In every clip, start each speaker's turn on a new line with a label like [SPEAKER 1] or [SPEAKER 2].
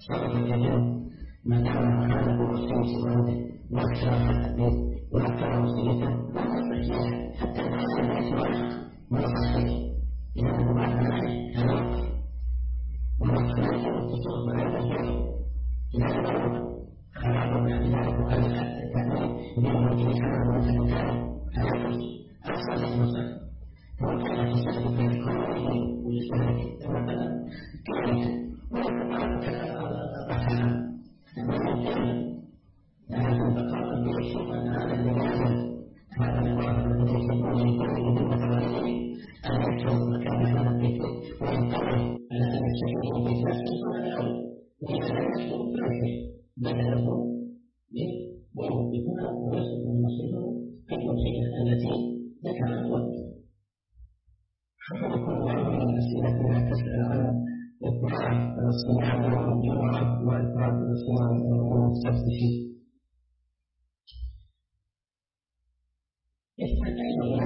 [SPEAKER 1] صار الجنة ما دام هذا الرسول سواده واختار البيت واختار وسيلته لا يستطيع حتى لا يسمع ويصحي لأنه بعد ذلك هلاك ومسؤولية التصرف على الرجل لأنه خلق من ذلك وقال حتى يعني يوم الجمعة ومثلا هلاك أصل المصر وكان يسبب في القرآن ويسبب مثلا كلمة لكن بقاء الشيخ هذا الذي هذا المرض الذي يسمونه بالمتغيرين أن يكون مكان هذا البيت وينطلق على أن يستشعر بذاته وإذا لم يكن ذلك بدله ويوقفها ويصل مصيره كالوصية التي ذكرها الوقت. حفظكم الله من الأسئلة لا تسأل عن الدعاء الصيام يوم الجمعة وإفراد الصيام يوم السبت فيه. يستطيع الله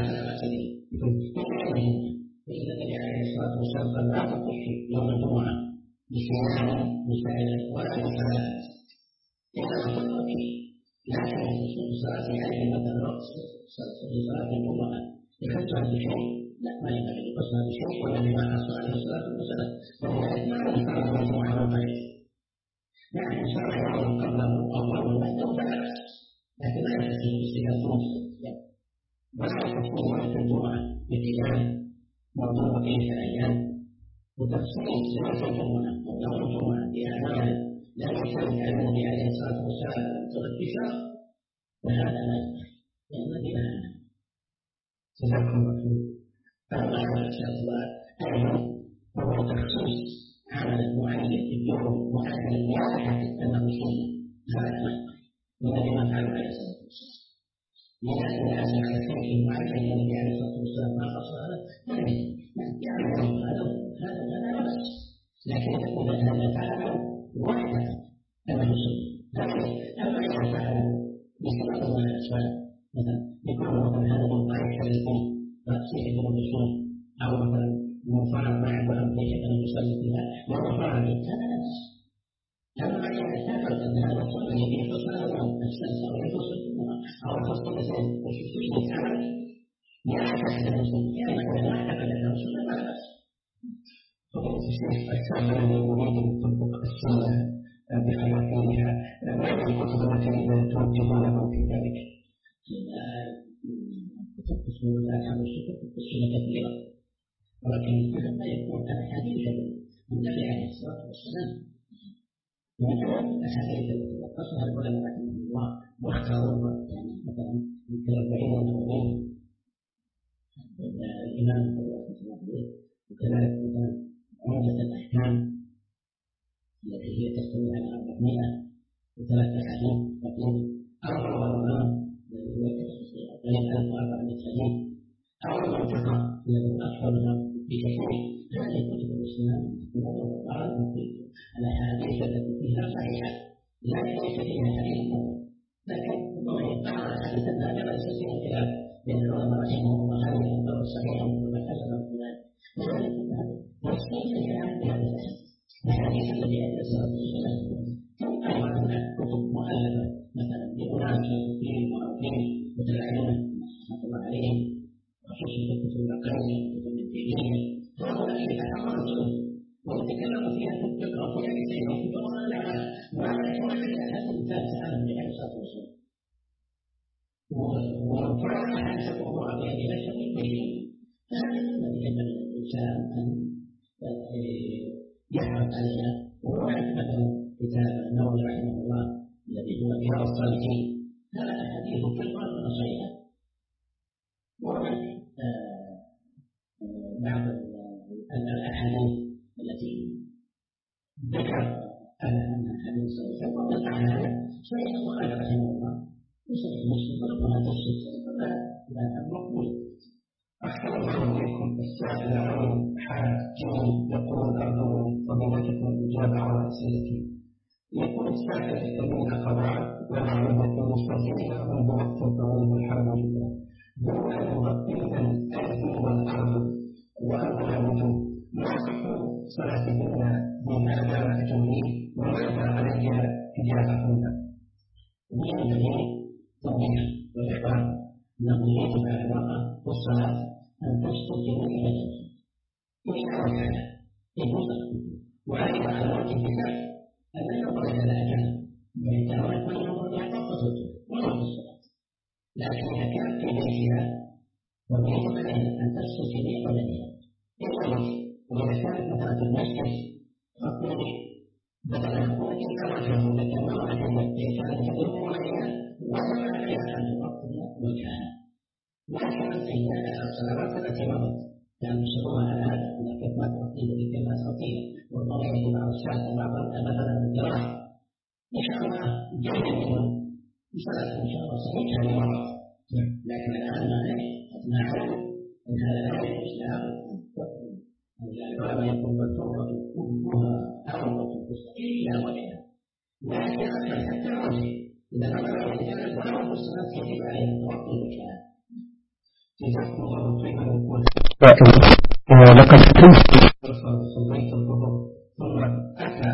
[SPEAKER 1] فإن النبي عليه الصلاة والسلام لا تطفي يوم الجمعة بصيام بفعل ولا بصلاة إذا أخذت لكن يصوم صلاة العيد مثلا صلاة الجمعة يخرجها بشيء لا ما ينبغي القصد بشيء ولا بما حصل عليه الصلاة والسلام وذلك ما يفعل الجمعة والغير يعني شرع يوم قبله أو يوم بعده فلا بأس لكن لا يحتاج باستيقاظ ولا يحتاج وقت الجمعة بقيام موضوع كيف الأيام وتفصيل صلاة الجمعة ويوم الجمعة بأعمال لا يحتاج على النبي عليه الصلاة والسلام تغطيها وهذا لا يصح لأن النبي لا جزاكم الله خير. أما إن شاء الله أيضا هو تخصيص عمل معين في اليوم معين لا يحدث أنه سنة هذا ما والذي ما فعل عليه الصلاة والسلام لأن الناس على شيء معين النبي عليه الصلاة والسلام ما خص هذا يعمل هذا لا بأس لكن يقول هذا فعله وحده أنه سنة أما إذا فعل بسبب الله الأسباب مثلا يكون مثلا هذا من ضعيف الدين فأصيح من الرسول أو مثلا مفعل معه وأمريك أن يصلي فيها ومفعل هذا نفس أما إذا ثبت أن هذا الصلاة الذي يتصل الشمس أو يتصل أو يتصل الزين وشفته تعمل يعكس الرسول يعني إذا اعتقد أن الرسول لا بأس فضيلة الشيخ أكثر من يريد أن يطبق السنة بخلافها ما هي الكتب التي توجه له في ذلك؟ كتب الأحكام والشكر في السنة كثيرة ولكن الفهم لا يكون أحاديث النبي عليه الصلاة والسلام مثلا الأحاديث التي وقفها العلماء رحمهم الله واختاروها يعني مثلا من كالأربعين النوويين الإمام رحمه الله عليه وكذلك مثلا عمدة الأحكام التي هي تستوي على 403 حديث تقول 4 غير 1400 حديث أو منطقة التي أكثرها بكثير هذه كتب الإسلام وعلى الأحاديث التي فيها صحيحة لا ليس فيها حديث لكن الله تعالى حديثا لا بأس فيه خلاف بين العلماء رحمهم الله هل يعتبر صحيحا ولا حسنا ولا لذلك يستطيع الكلام بهذا الحديث الذي عليه الصلاة والسلام كما أيضا كتب مؤلفة مثلا لأناس فيه وفيه مثل العلماء رحمة الله عليهم خصوصا كتب العقائد كتب الدينية هؤلاء يتحررون ويتكلموا فيها تقرأ فيها كثيرا في قرآن ولا يكون هذا الإنسان سأل النبي عليه الصلاة والسلام وفعل حسبه بهذه الأشياء البينية هذا الذي ينبغي للإنسان أن يحرص عليها وهو مثلا كتاب النووي رحمه الله الذي هو رياض الصالحين هذا الحديث كثيرا صحيحا ومن بعض الأحاديث التي ذكر أنها حديث صحيح وقال عنها صحيح البخاري رحمه الله وصحيح مسلم وهذا الشيء لا مقبول. أحسن الله إليكم السائل عن حاج يقول أرجو فضيلتكم الإجابة على أسئلتي. يقول السائل الذين قضى ولا يمكن مستطيعين منذ وقت طويل الحمد لله دون أن يغطينا الأرض والأرض وأرض الوجود ما صح صلاتهن بهذا التمرين إجابة ومن الذي تضيع والإخبار أنه يجب على المرأة في الصلاة أن تسجد جميع بدنها إلا وكان يجوز وعلم على وجه الكتاب أن يقول هذا أجل وإن تأمل من يقول يعتقد ولا في الصلاة لكن إذا كان في بيتها ويجب عليها أن تسجد جميع بدنها إلا وإذا كانت مثلا في المسجد فقل بدل ممكن توجه لكن ما وجه ليس أن يقوم عليها ولا عليها أن تغطي وجهها لكن في الصلوات التي مضت كانوا يصرون على هذا أن كلمات تغطيه بكلمات خطيرة والطبيعة مع الشاهد مع مثلا الجراح إن شاء الله جميع صلاة إن شاء الله صحيحة لمرض لكن الآن نعلم أن هذا لا يجوز لها ولا يكون بالتوبة كلها أو إلا وجهها لكن حتى وجه إذا نظر الرجال ولو الصلاة يجب عليه أن تغطي وجهها جزاكم الله خيرا
[SPEAKER 2] لقد كنت
[SPEAKER 1] صليت الظهر ثم أتى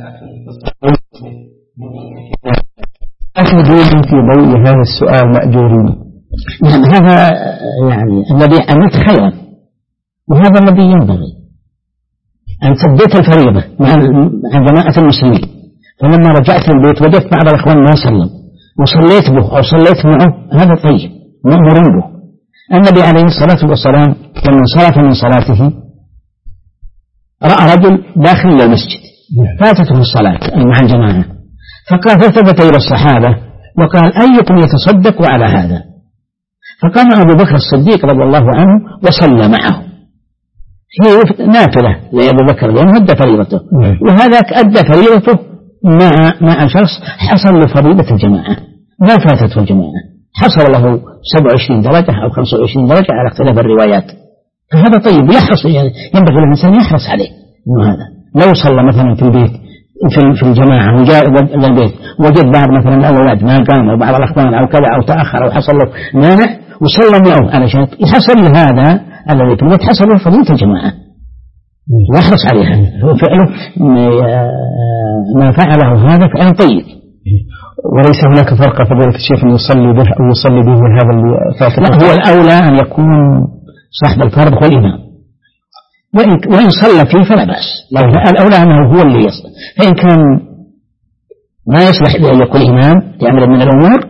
[SPEAKER 2] أخذوني في ضوء هذا السؤال مأجورين.
[SPEAKER 3] نعم هذا يعني الذي عملت خيرا وهذا الذي ينبغي أن تبدأت الفريضة مع جماعة المسلمين فلما رجعت البيت وجدت بعض الأخوان ما سلم وصليت به أو صليت معه هذا طيب مأمور به. النبي عليه الصلاة والسلام لما انصرف من صلاته رأى رجل داخل المسجد فاتته الصلاة مع الجماعة فقال فالتفت إلى الصحابة وقال أيكم يتصدق على هذا فقام أبو بكر الصديق رضي الله عنه وصلى معه هي نافلة لأبو بكر لأنه أدى فريضته وهذاك أدى فريضته مع شخص حصل له فريضة الجماعة ما فاتته الجماعة حصل له 27 درجة أو 25 درجة على اختلاف الروايات فهذا طيب يحرص يعني ينبغي الإنسان يحرص عليه إنه هذا لو صلى مثلا في البيت في الجماعة وجاء إلى البيت وجد بعض مثلا الأولاد ما قام أو بعض الأخوان أو كذا أو تأخر أو حصل له مانع وصلى معه على شيء يحصل هذا الذي في البيت حصل له فضيلة الجماعة يحرص عليها فعله ما فعله هذا فعل طيب
[SPEAKER 2] وليس هناك فرق فضيلة الشيخ أن يصلي به أو يصلي به هذا اللي فاتت.
[SPEAKER 3] لا هو الأولى أن يكون صاحب الفرض هو الإمام وإن صلى فيه فلا بأس الأولى أنه هو اللي يصلي فإن كان ما يصلح أن يكون إمام لأمر من الأمور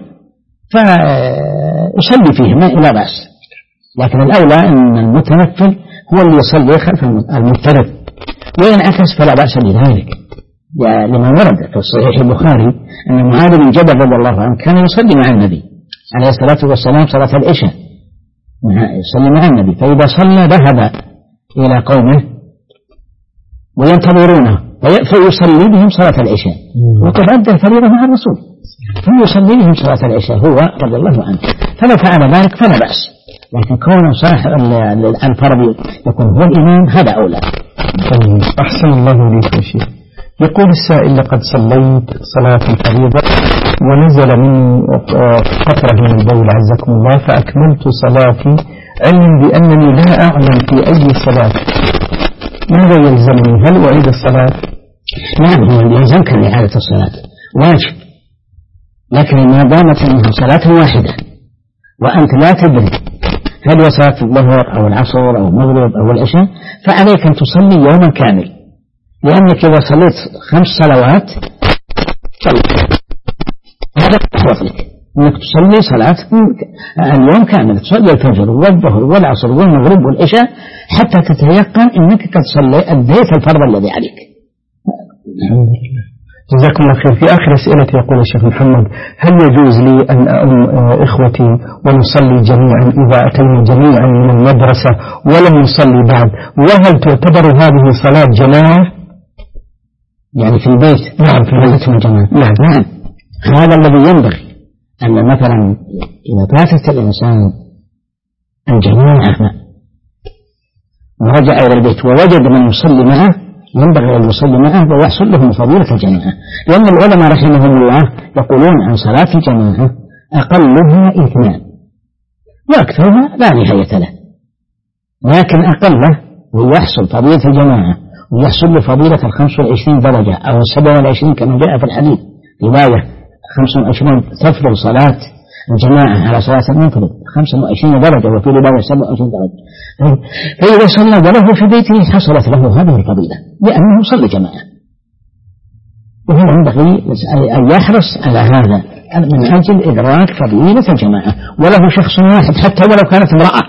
[SPEAKER 3] فيصلي فيه ما إلا بأس لكن الأولى أن المتنفل هو اللي يصلي خلف المفترض وإن عكس فلا بأس بذلك لما ورد في صحيح البخاري أن معاذ بن جبل رضي الله عنه كان يصلي مع النبي عليه الصلاة والسلام صلاة العشاء يصلي مع النبي فإذا صلى ذهب إلى قومه وينتظرونه فيصلي بهم صلاة العشاء وقد أدى الفريضة مع الرسول فيصلي بهم صلاة العشاء هو رضي الله عنه فلو فعل ذلك فلا بأس لكن كونه صاحب الفرض يكون هو الإمام هذا أولى.
[SPEAKER 2] أحسن الله إليك يا شيخ. يقول السائل لقد صليت صلاة الفريضة ونزل مني قطرة من البول عزكم الله فأكملت صلاتي علما بأنني لا أعلم في أي صلاة ماذا يلزمني هل أعيد الصلاة؟
[SPEAKER 3] نعم هو يلزمك إعادة الصلاة واجب لكن ما دامت أنها صلاة واحدة وأنت لا تدري هل هي صلاة الظهر أو العصر أو المغرب أو العشاء فعليك أن تصلي يوما كامل لأنك إذا صليت 5 صلوات هذا أحوط لك أنك تصلي صلاة اليوم كامل تصلي الفجر والظهر والعصر والمغرب والعشاء حتى تتيقن أنك قد أديت الفرض الذي عليك.
[SPEAKER 2] الحمد لله جزاكم الله خير. في آخر أسئلة يقول الشيخ محمد هل يجوز لي أن إخوتي ونصلي جميعا إذا أتينا جميعا من المدرسة ولم نصلي بعد وهل تعتبر هذه صلاة جماعة
[SPEAKER 3] يعني في البيت؟
[SPEAKER 2] نعم في البيت
[SPEAKER 3] الجماعة نعم هذا الذي ينبغي أن مثلا إذا فاتت الإنسان الجماعة ورجع إلى البيت ووجد من يصلي معه ينبغي أن يصلي معه ويحصل له فضيلة الجماعة لأن العلماء رحمهم الله يقولون عن صلاة الجماعة أقلها 2 وأكثرها لا نهاية له لكن أقله ويحصل فضيلة الجماعة ويحصل له فضيلة 25 درجة أو 27 كما جاء في الحديث رواية 25 تفضل صلاة الجماعة على صلاة المنفرد 25 درجة، وفي رواية 27 درجة. فإذا صلى وله في بيته حصلت له هذه الفضيلة لأنه صلى جماعة، وهو ينبغي أن يحرص على هذا من أجل إدراك فضيلة الجماعة. وله شخص واحد حتى ولو كانت امرأة،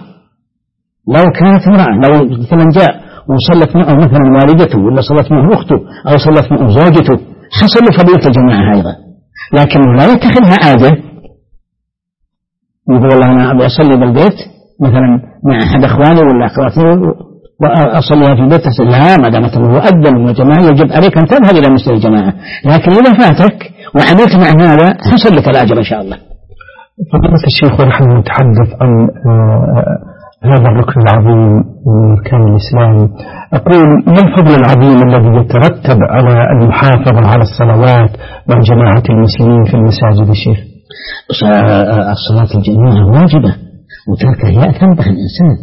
[SPEAKER 3] لو مثلا جاء وصلت معه مثلا والدته ولا صلت معه أخته أو صلت معه زوجته حصل له فضيلة الجماعة أيضا، لكنه لا يتخذها عادة يقول والله أنا أبي أصلي بالبيت مثلا مع أحد أخواني ولا أخواتي وأصليها في البيت. لا، ما دامت هو أذن والجماعة يجب عليك أن تذهب إلى مسجد الجماعة، لكن إذا فاتك وعملت مع هذا حصل لك الأجر إن شاء الله.
[SPEAKER 2] فضيلة الشيخ ونحن نتحدث عن هذا الركن العظيم من أركان الإسلام، أقول ما الفضل العظيم الذي يترتب على المحافظة على الصلوات مع جماعة المسلمين في المساجد الشيخ؟
[SPEAKER 3] الصلاة الجماعة واجبة وتركها يأثم به الإنسان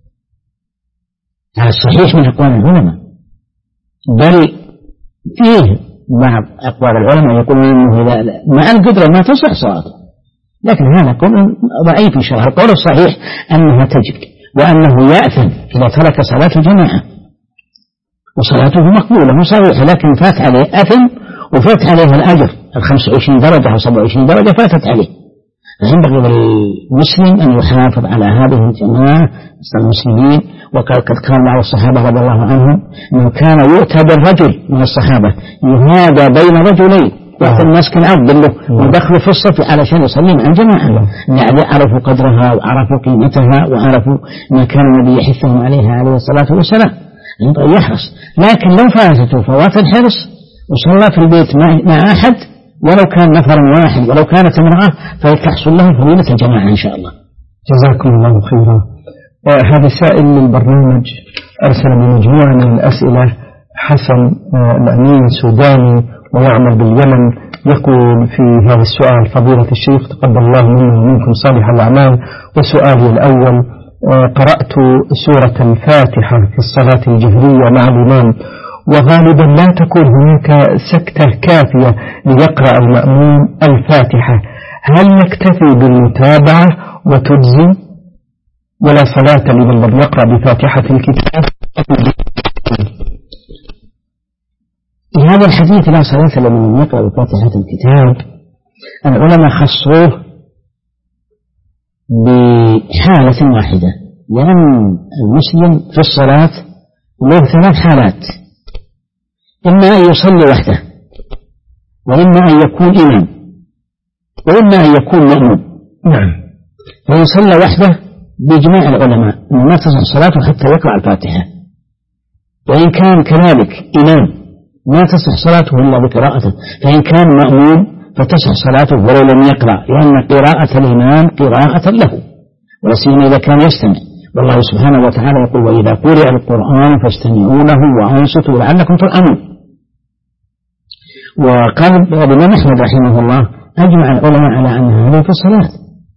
[SPEAKER 3] على الصحيح من أقوال العلماء، بل فيه بعض أقوال العلماء يقولون أنه مع القدرة ما تصح صلاته، لكن هذا قول ضعيف إن شاء الله. القول الصحيح أنها تجب وأنه يأثم إذا ترك صلاة الجماعة، وصلاته مقبولة وصحيحة، لكن فات عليه أثم وفات عليه الأجر 25 درجة أو 27 درجة فاتت عليه. فينبغي للمسلم أن يحافظ على هذه الجماعة المسلمين. وقد كان بعض الصحابة رضي الله عنهم أنه كان يؤتى بالرجل من الصحابة يهادى بين رجلين وقت الناس كان عبد ودخلوا في الصف علشان يصلي مع الجماعة، يعني عرفوا قدرها وعرفوا قيمتها وعرفوا ما كان النبي يحثهم عليها عليه الصلاة والسلام. ينبغي يحرص، لكن لو فاتته فوات الحرص وصلى في البيت مع أحد ولو كان نفر واحد ولو كانت امرأة فيتحصل له فضيلة الجماعة إن شاء الله.
[SPEAKER 2] جزاكم الله خيرا. هذا سائل للبرنامج أرسل بمجموعة من الأسئلة. حسن الأمين سوداني ويعمل باليمن، يقول في هذا السؤال: فضيلة الشيخ تقبل الله منا ومنكم صالح الأعمال، وسؤالي الأول: قرأت سورة الفاتحة في الصلاة الجهرية مع الإمام، وغالبا لا تكون هناك سكتة كافية ليقرأ المأموم الفاتحة، هل نكتفي بالمتابعة وتجزي ولا صلاة لمن لم يقرأ بفاتحة الكتاب؟
[SPEAKER 3] هذا الحديث لا صلاة لمن يقرأ بفاتحة الكتاب العلماء خصوه بحالة واحدة، لأن المسلم في الصلاة له 3 حالات: إما أن يصلي وحده، وإما أن يكون إمام، وإما أن يكون مأموم.
[SPEAKER 2] نعم.
[SPEAKER 3] فإن صلى وحده بإجماع العلماء ما تصح صلاته حتى يقرأ الفاتحة، وإن كان كذلك إمام ما تصح صلاته إلا بقراءته، فإن كان مأموم فتصح صلاته ولو لم يقرأ، لأن قراءة الإمام قراءة له، ولا سيما إذا كان يستمع. والله سبحانه وتعالى يقول: وإذا قرئ القرآن فاستمعوا له وأنصتوا لعلكم ترحمون. وقال الإمام أحمد رحمه الله: أجمع العلماء على أن هذا في الصلاة،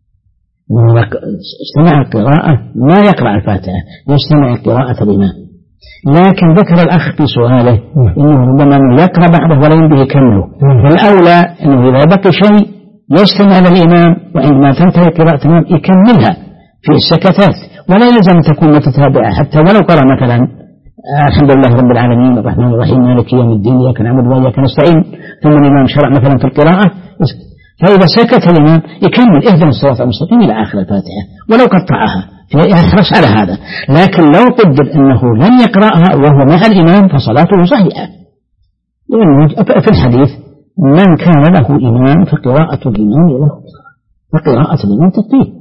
[SPEAKER 3] استمع القراءة ما يقرأ الفاتحة، يستمع قراءة الإمام. لكن ذكر الأخ في سؤاله إنه ربما يقرأ بعده ولا ينبغي كمله، فالأولى إنه إذا بقي شيء يستمع للإمام، وعندما تنتهي قراءة الإمام يكملها في السكتات، ولا يلزم تكون متتابعة. حتى ولو قرأ مثلا الحمد لله رب العالمين الرحمن الرحيم مالك يوم الدين إياك نعبد وإياك نستعين، ثم الإمام شرع مثلا في القراءة، فإذا سكت الإمام يكمل اهدنا الصراط المستقيم إلى آخر الفاتحة ولو قطعها، يحرص على هذا. لكن لو قدر أنه لم يقرأها وهو مع الإمام فصلاته صحيحة، لأنه في الحديث: من كان له إمام فقراءة الإمام له، فقراءة الإمام تكفيه.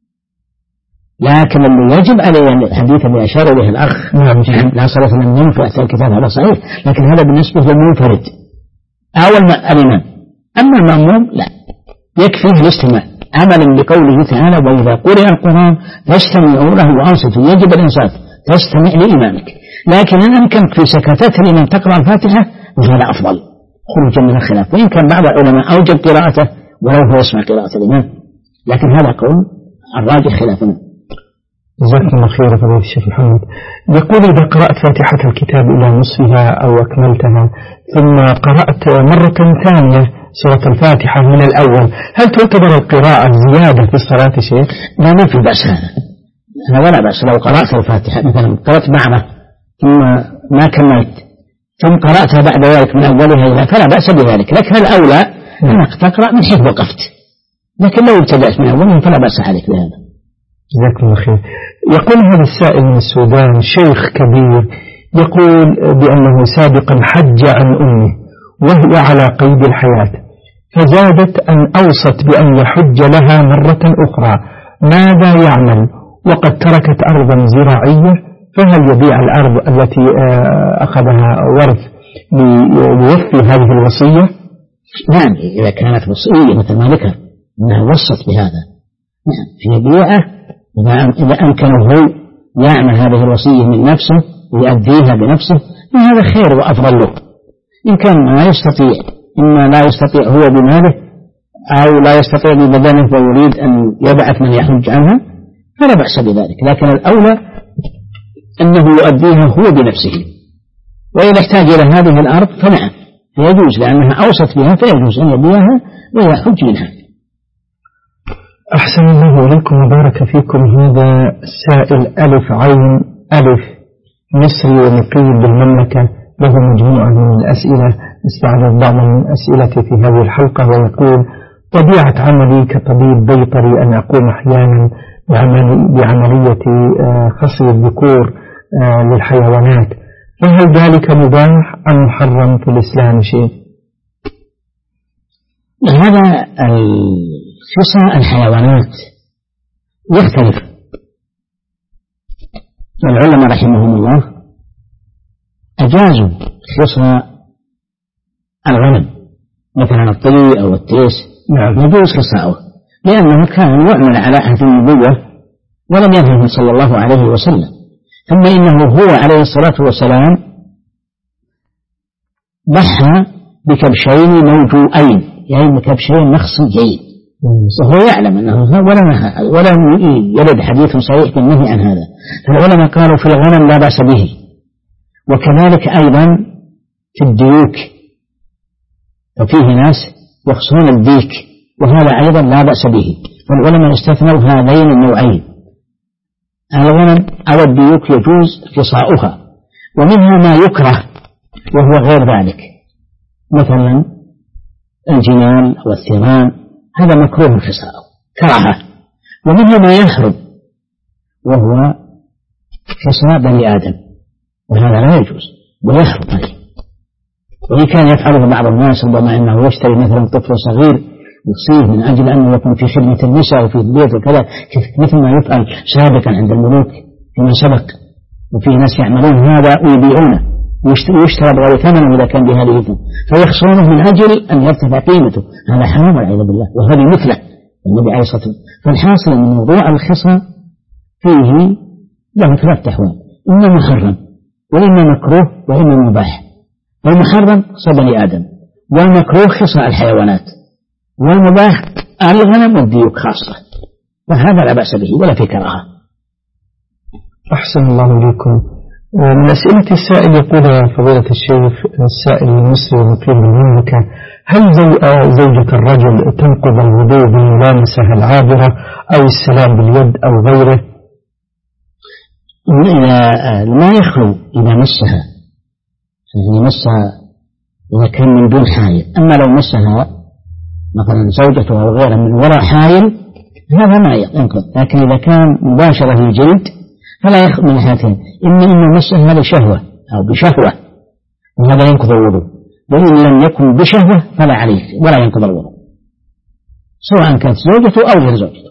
[SPEAKER 3] لكن اللي يجب عليه الحديث اللي أشار إليه الأخ: لا صلاة لمن ينفع الكتاب، هذا صحيح، لكن هذا بالنسبة للمنفرد أو الإمام. أما المأموم لا، يكفيه الاستماع عملا بقوله تعالى: وإذا قرئ القرآن فاستمعوا له وأنصتوا، يجب الإنصات، تستمع لإمامك. لكن إن أمكنك في سكتات الإمام تقرأ الفاتحة فهذا أفضل خروجا من الخلاف، وإن كان بعض العلماء أوجب قراءته ولو هو يسمع قراءة الإمام، لكن هذا قول الراجح خلافنا.
[SPEAKER 2] جزاك الله خير فضيلة الشيخ محمد. يقول: إذا قرأت فاتحة الكتاب إلى نصفها أو أكملتها ثم قرأت مرة ثانية سورة الفاتحة من الأول، هل تعتبر القراءة زيادة في الصلاة شيخ؟
[SPEAKER 3] لا، ما في بأس هذا ولا بأس. لو قرأت الفاتحة مثلا قرأت معه ثم ما كملت ثم قرأتها بعد ذلك من أولها فلا بأس بذلك، لكن الأولى أنك تقرأ من حيث وقفت، لكن لو ابتدأت من أولها فلا بأس عليك بهذا.
[SPEAKER 2] جزاكم الله خير. يقول هذا السائل من السودان: شيخ كبير يقول بأنه سابقا حج عن أمه وهو على قيد الحياة، فزادت أن أوصت بأن يحج لها مرة أخرى، ماذا يعمل وقد تركت أرضا زراعية؟ فهل يبيع الأرض التي أخذها ورث ليوفي هذه الوصية؟
[SPEAKER 3] نعم، إذا كانت وصية مثل ما ذكر أنها وصت بهذا، نعم في بيعه إذا أمكنه يعمل هذه الوصية من نفسه ويؤديها بنفسه هذا خير وأفضل له. إن كان ما يستطيع، إما لا يستطيع هو بماله أو لا يستطيع ببدنه ويريد أن يبعث من يحج عنها فلا بأس بذلك، لكن الأولى أنه يؤديها هو بنفسه، وإذا احتاج إلى هذه الأرض فنعم فيجوز لأنها أوصت بها فيجوز أن يبيعها ويحج منها.
[SPEAKER 2] أحسن الله إليكم وبارك فيكم. هذا السائل ألف عين ألف مصري ومقيم بالمملكة، له مجموعة من الأسئلة استعرض بعض من أسئلتي في هذه الحلقة، ويقول: طبيعة عملي كطبيب بيطري أن أقوم أحيانا بعملية خصي الذكور للحيوانات، فهل ذلك مباح أم محرم في الإسلام شيء؟
[SPEAKER 3] هذا خصاء الحيوانات يختلف. العلماء رحمهم الله أجازوا خصاء الغنم مثلا الطلي أو التيس، يجوز خصاؤه لأنه كان يعمل على عهد النبوة ولم ينهه صلى الله عليه وسلم. ثم إنه هو عليه الصلاة والسلام ضحى بكبشين موجوئين، يعني بكبشين مخصيين، وهو يعلم أنه ولم يرد حديث صحيح بالنهي عن هذا. فالعلماء قالوا في الغنم لا بأس به، وكذلك أيضا في الديوك، وفيه ناس يخصون الديك وهذا أيضا لا بأس به، والعلماء استثنوا هذين النوعين، الغنم أو الديوك يجوز خصاؤها. ومنها ما يكره وهو غير ذلك، مثلا الجمال والثيران هذا مكروه خصاؤه كراهة. ومنها ما يحرم وهو خصاء بني آدم، وهذا لا يجوز ويحرم عليه. وإن كان يفعله بعض الناس ربما أنه يشتري مثلا طفل صغير يصيه من أجل أنه يكون في خدمة النساء وفي البيت وكذا، مثل ما يفعل سابقا عند الملوك فيما سبق، وفي ناس يعملون هذا ويبيعونه ويشترى بغير ثمنه إذا كان بهذه الثمن فيخصونه من أجل أن يرتفع قيمته، هذا حرام والعياذ بالله، وهذه مثله النبي عليه الصلاة والسلام. فالحاصل أن موضوع الخصاء فيه له ثلاث أحوال: إما محرم وإما مكروه وإما مباح. والمحرم خصاء بني آدم، والمكروه خصاء الحيوانات، والمباح الغنم والديوك خاصة، وهذا لا بأس به ولا في كراهة.
[SPEAKER 2] أحسن الله إليكم. من أسئلة السائل يقول: فضيلة الشيخ، السائل المصري المقيم بالمملكة: هل زوجة الرجل تنقض الوضوء بالملامسة العابرة أو السلام باليد أو غيره؟
[SPEAKER 3] ما يخلو إذا مسها، يعني مسها إذا كان من دون حائل. أما لو مسها مثلا زوجته أو غيرها من وراء حائل هذا ما ينقض، لكن إذا كان مباشرة للجلد فلا يخلو من حالتين: إما أن مسها لشهوة أو بشهوة وهذا ينقض الوضوء، وإن لم يكن بشهوة فلا عليه ولا ينقض الوضوء، سواء كانت زوجته أو غير زوجته.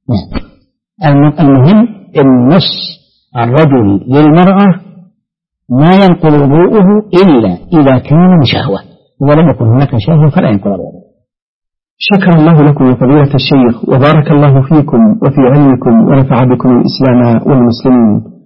[SPEAKER 3] المهم أن مس الرجل للمرأة ما ينقض وضوءه إلا إذا كان بشهوة، ولم يكن هناك شهوة فلا ينقض الوضوء.
[SPEAKER 2] شكر الله لكم يا فضيلة الشيخ، وبارك الله فيكم وفي علمكم ونفع بكم الإسلام والمسلمين.